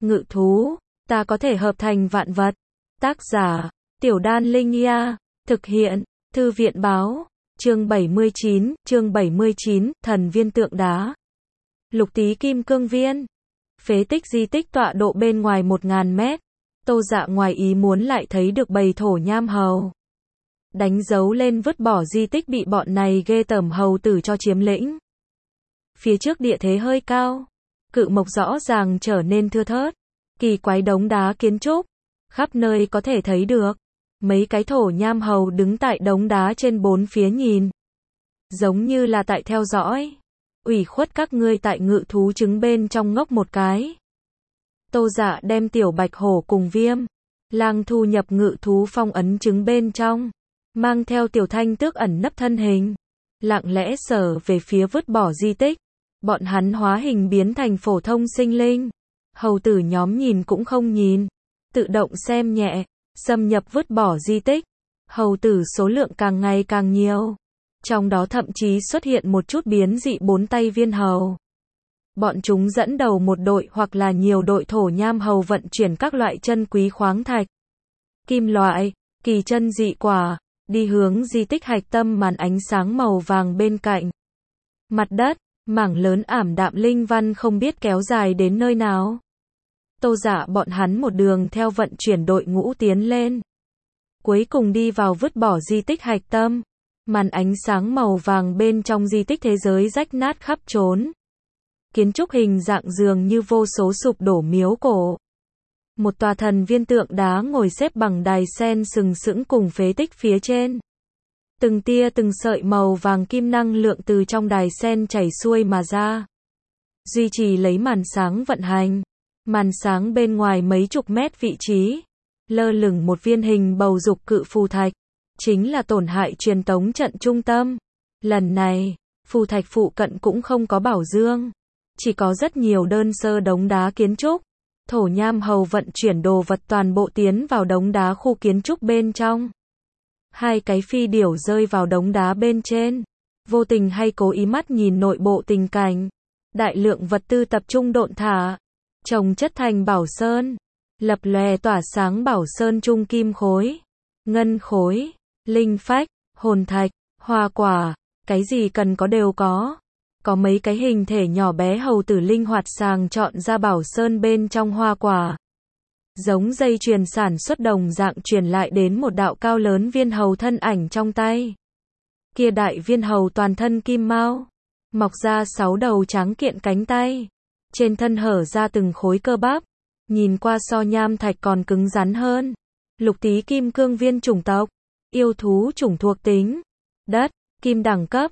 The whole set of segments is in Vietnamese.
Ngự thú, ta có thể hợp thành vạn vật. Tác giả, Tiểu Đan Linh Ia, thực hiện, Thư viện Báo, chương 79, Thần viên tượng đá. Lục Tý Kim Cương Viên. Phế tích di tích tọa độ bên ngoài 1000 mét. Tô Dạ ngoài ý muốn lại thấy được bầy thổ nham hầu. Đánh dấu lên vứt bỏ di tích bị bọn này ghê tởm hầu tử cho chiếm lĩnh. Phía trước địa thế hơi cao, cự mộc rõ ràng trở nên thưa thớt, kỳ quái đống đá kiến trúc, khắp nơi có thể thấy được. Mấy cái thổ nham hầu đứng tại đống đá trên bốn phía nhìn, giống như là tại theo dõi. Ủy khuất các ngươi tại ngự thú trứng bên trong ngốc một cái. Tô Dạ đem tiểu bạch hổ cùng Viêm Lang thu nhập ngự thú phong ấn trứng bên trong, mang theo tiểu thanh tước ẩn nấp thân hình, lặng lẽ sở về phía vứt bỏ di tích. Bọn hắn hóa hình biến thành phổ thông sinh linh. Hầu tử nhóm nhìn cũng không nhìn, tự động xem nhẹ, xâm nhập vứt bỏ di tích. Hầu tử số lượng càng ngày càng nhiều. Trong đó thậm chí xuất hiện một chút biến dị bốn tay viên hầu. Bọn chúng dẫn đầu một đội hoặc là nhiều đội thổ nham hầu vận chuyển các loại chân quý khoáng thạch, kim loại, kỳ chân dị quả, đi hướng di tích hạch tâm màn ánh sáng màu vàng bên cạnh. Mặt đất, mảng lớn ảm đạm linh văn không biết kéo dài đến nơi nào. Tô Dạ bọn hắn một đường theo vận chuyển đội ngũ tiến lên. Cuối cùng đi vào vứt bỏ di tích hạch tâm. Màn ánh sáng màu vàng bên trong di tích thế giới rách nát khắp trốn. Kiến trúc hình dạng dường như vô số sụp đổ miếu cổ. Một tòa thần viên tượng đá ngồi xếp bằng đài sen sừng sững cùng phế tích phía trên. Từng tia từng sợi màu vàng kim năng lượng từ trong đài sen chảy xuôi mà ra. Duy trì lấy màn sáng vận hành. Màn sáng bên ngoài mấy chục mét vị trí, lơ lửng một viên hình bầu dục cự phù thạch. Chính là tổn hại truyền tống trận trung tâm. Lần này, phù thạch phụ cận cũng không có bảo dương. Chỉ có rất nhiều đơn sơ đống đá kiến trúc. Thổ nham hầu vận chuyển đồ vật toàn bộ tiến vào đống đá khu kiến trúc bên trong. Hai cái phi điểu rơi vào đống đá bên trên. Vô tình hay cố ý mắt nhìn nội bộ tình cảnh. Đại lượng vật tư tập trung độn thả, trồng chất thành bảo sơn. Lập lòe tỏa sáng bảo sơn trung kim khối, ngân khối, linh phách, hồn thạch, hoa quả, cái gì cần có đều có. Có mấy cái hình thể nhỏ bé hầu tử linh hoạt sàng chọn ra bảo sơn bên trong hoa quả. Giống dây chuyền sản xuất đồng dạng truyền lại đến một đạo cao lớn viên hầu thân ảnh trong tay. Kia đại viên hầu toàn thân kim mao, mọc ra 6 đầu trắng kiện cánh tay. Trên thân hở ra từng khối cơ bắp, nhìn qua so nham thạch còn cứng rắn hơn. Lục Tý Kim Cương Viên chủng tộc, yêu thú chủng thuộc tính, đất, kim đẳng cấp,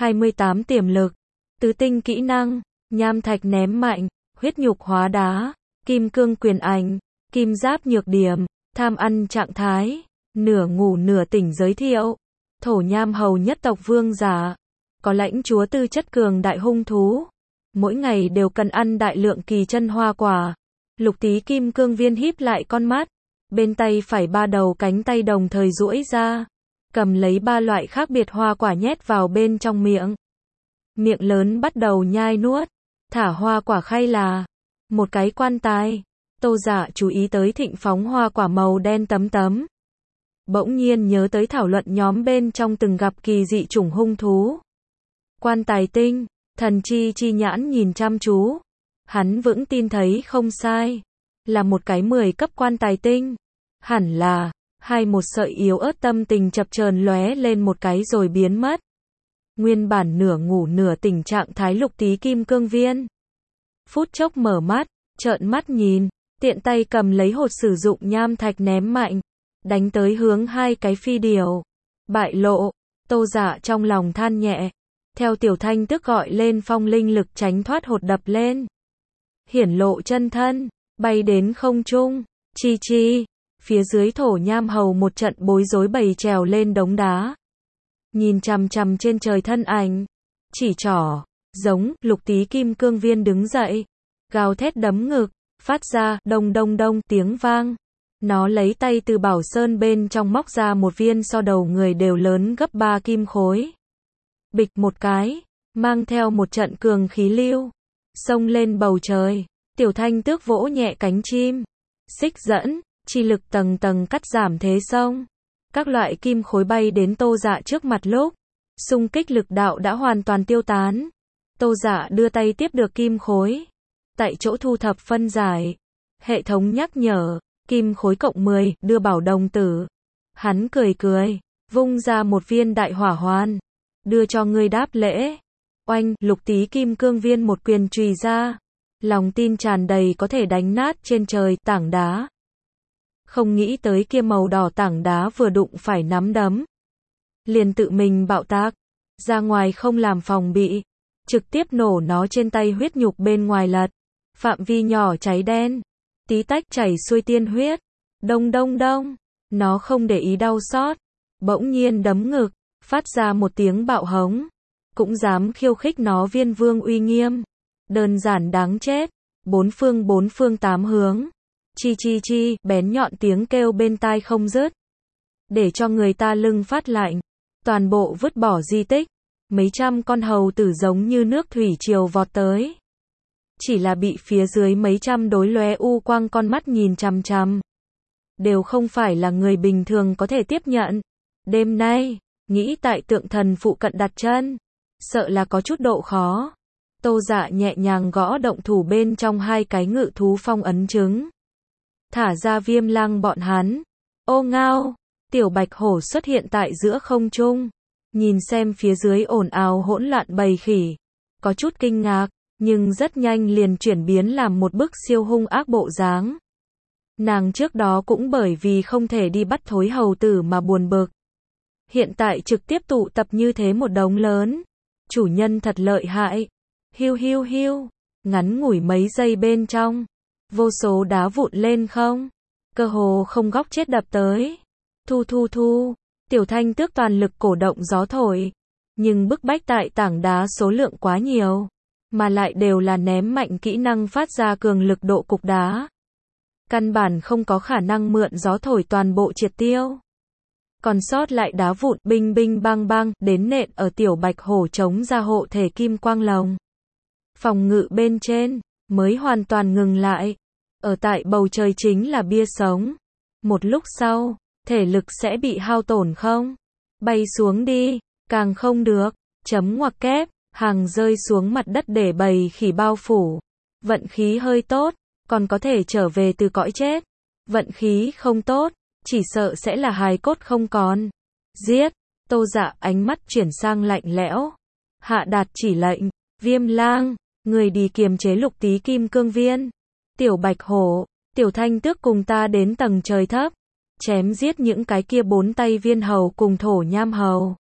28 tiềm lực, tứ tinh kỹ năng, nham thạch ném mạnh, huyết nhục hóa đá, kim cương quyền ảnh, kim giáp nhược điểm, tham ăn trạng thái, nửa ngủ nửa tỉnh giới thiệu. Thổ nham hầu nhất tộc vương giả, có lãnh chúa tư chất cường đại hung thú. Mỗi ngày đều cần ăn đại lượng kỳ chân hoa quả. Lục Tý Kim Cương Viên híp lại con mắt, bên tay phải 3 đầu cánh tay đồng thời duỗi ra, cầm lấy 3 loại khác biệt hoa quả nhét vào bên trong miệng. Miệng lớn bắt đầu nhai nuốt, thả hoa quả khay là một cái quan tài. Tô Dạ chú ý tới thịnh phóng hoa quả màu đen tấm tấm. Bỗng nhiên nhớ tới thảo luận nhóm bên trong từng gặp kỳ dị chủng hung thú. Quan tài tinh, thần chi nhãn nhìn chăm chú. Hắn vững tin thấy không sai, là một cái 10 cấp quan tài tinh. Hẳn là, một sợi yếu ớt tâm tình chập chờn lóe lên một cái rồi biến mất. Nguyên bản nửa ngủ nửa tỉnh trạng thái Lục Tý Kim Cương Viên. Phút chốc mở mắt, trợn mắt nhìn, tiện tay cầm lấy hột sử dụng nham thạch ném mạnh, đánh tới hướng hai cái phi điểu. Bại lộ, Tô Dạ trong lòng than nhẹ, theo tiểu thanh tức gọi lên phong linh lực tránh thoát hột đập lên. Hiển lộ chân thân, bay đến không trung, chi, phía dưới thổ nham hầu một trận bối rối bầy trèo lên đống đá. Nhìn chằm chằm trên trời thân ảnh, chỉ trỏ, giống. Lục Tý Kim Cương Viên đứng dậy, gào thét đấm ngực, phát ra đông tiếng vang. Nó lấy tay từ bảo sơn bên trong móc ra một viên so đầu người đều lớn gấp 3 kim khối. Bịch một cái, mang theo một trận cường khí lưu, xông lên bầu trời. Tiểu Thanh Tước vỗ nhẹ cánh chim. Xích dẫn, chi lực tầng tầng cắt giảm thế xông. Các loại kim khối bay đến Tô Dạ trước mặt lúc xung kích lực đạo đã hoàn toàn tiêu tán. Tô Dạ đưa tay tiếp được kim khối. Tại chỗ thu thập phân giải. Hệ thống nhắc nhở, kim khối cộng 10, đưa bảo đồng tử. Hắn cười cười, vung ra một viên đại hỏa hoan. Đưa cho ngươi đáp lễ. Oanh, Lục Tý Kim Cương Viên một quyền chùy ra. Lòng tin tràn đầy có thể đánh nát trên trời tảng đá. Không nghĩ tới kia màu đỏ tảng đá vừa đụng phải nắm đấm. Liền tự mình bạo tác. Ra ngoài không làm phòng bị. Trực tiếp nổ nó trên tay huyết nhục bên ngoài lật. Phạm vi nhỏ cháy đen. Tí tách chảy xuôi tiên huyết. Đông đông đông. Nó không để ý đau xót. Bỗng nhiên đấm ngực. Phát ra một tiếng bạo hống. Cũng dám khiêu khích nó Viên Vương uy nghiêm. Đơn giản đáng chết. Bốn phương tám hướng. Chi chi chi, bén nhọn tiếng kêu bên tai không dứt. Để cho người ta lưng phát lạnh. Toàn bộ vứt bỏ di tích. Mấy trăm con hầu tử giống như nước thủy triều vọt tới. Chỉ là bị phía dưới mấy trăm đối lóe u quang con mắt nhìn chằm chằm. Đều không phải là người bình thường có thể tiếp nhận. Đêm nay, nghĩ tại tượng thần phụ cận đặt chân. Sợ là có chút độ khó. Tô Dạ nhẹ nhàng gõ động thủ bên trong hai cái ngự thú phong ấn trứng. Thả ra Viêm Lăng bọn hắn. Ô ngao, tiểu bạch hổ xuất hiện tại giữa không trung. Nhìn xem phía dưới ồn ào hỗn loạn bầy khỉ. Có chút kinh ngạc, nhưng rất nhanh liền chuyển biến làm một bức siêu hung ác bộ dáng. Nàng trước đó cũng bởi vì không thể đi bắt thối hầu tử mà buồn bực. Hiện tại trực tiếp tụ tập như thế một đống lớn. Chủ nhân thật lợi hại. Hiu hiu hiu. Ngắn ngủi mấy giây bên trong. Vô số đá vụn lên không. Cơ hồ không góc chết đập tới. Thu thu thu. Tiểu Thanh Tước toàn lực cổ động gió thổi. Nhưng bức bách tại tảng đá số lượng quá nhiều. Mà lại đều là ném mạnh kỹ năng phát ra cường lực độ cục đá. Căn bản không có khả năng mượn gió thổi toàn bộ triệt tiêu. Còn sót lại đá vụn binh binh bang bang đến nện ở tiểu bạch hổ chống ra hộ thể kim quang lồng. Phòng ngự bên trên mới hoàn toàn ngừng lại. Ở tại bầu trời chính là bia sống. Một lúc sau, thể lực sẽ bị hao tổn không? Bay xuống đi, càng không được. Chấm ngoặc kép, hàng rơi xuống mặt đất để bầy khỉ bao phủ. Vận khí hơi tốt, còn có thể trở về từ cõi chết. Vận khí không tốt, chỉ sợ sẽ là hài cốt không còn. Giết, Tô Dạ ánh mắt chuyển sang lạnh lẽo. Hạ đạt chỉ lệnh, Viêm Lang, người đi kiềm chế Lục Tý Kim Cương Viên. Tiểu Bạch Hổ, Tiểu Thanh Tước cùng ta đến tầng trời thấp. Chém giết những cái kia 4 tay viên hầu cùng thổ nham hầu.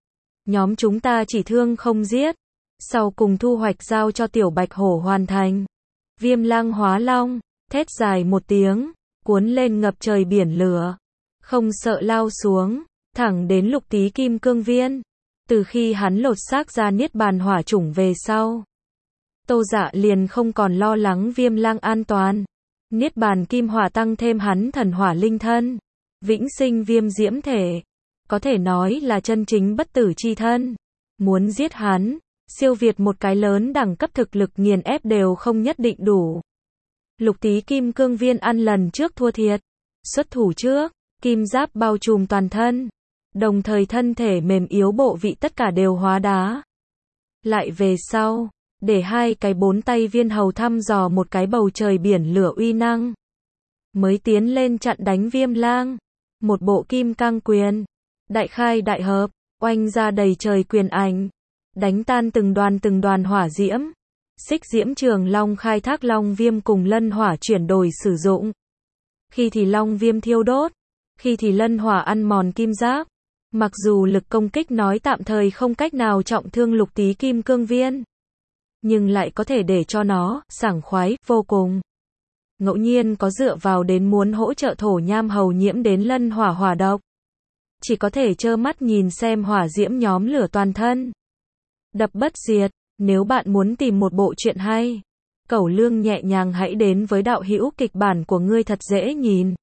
Nhóm chúng ta chỉ thương không giết. Sau cùng thu hoạch giao cho Tiểu Bạch Hổ hoàn thành. Viêm Lang hóa long, thét dài một tiếng, cuốn lên ngập trời biển lửa. Không sợ lao xuống, thẳng đến Lục Tý Kim Cương Viên. Từ khi hắn lột xác ra niết bàn hỏa chủng về sau, Tô Dạ liền không còn lo lắng Viêm Lang an toàn. Niết bàn kim hỏa tăng thêm hắn thần hỏa linh thân. Vĩnh sinh viêm diễm thể. Có thể nói là chân chính bất tử chi thân. Muốn giết hắn, siêu việt một cái lớn đẳng cấp thực lực nghiền ép đều không nhất định đủ. Lục Tý Kim Cương Viên ăn lần trước thua thiệt. Xuất thủ trước, kim giáp bao trùm toàn thân. Đồng thời thân thể mềm yếu bộ vị tất cả đều hóa đá. Lại về sau, để hai cái 4 tay viên hầu thăm dò một cái bầu trời biển lửa uy năng. Mới tiến lên chặn đánh Viêm Lang. Một bộ kim cang quyền. Đại khai đại hợp, oanh ra đầy trời quyền ảnh. Đánh tan từng đoàn hỏa diễm. Xích diễm trường long khai thác long viêm cùng lân hỏa chuyển đổi sử dụng. Khi thì long viêm thiêu đốt. Khi thì lân hỏa ăn mòn kim giáp. Mặc dù lực công kích nói tạm thời không cách nào trọng thương Lục Tý Kim Cương Viên. Nhưng lại có thể để cho nó sảng khoái vô cùng. Ngẫu nhiên có dựa vào đến muốn hỗ trợ thổ nham hầu nhiễm đến lân hỏa hỏa độc. Chỉ có thể trơ mắt nhìn xem hỏa diễm nhóm lửa toàn thân. Đập bất diệt, nếu bạn muốn tìm một bộ truyện hay, Cẩu Lương nhẹ nhàng hãy đến với đạo hữu kịch bản của ngươi thật dễ nhìn.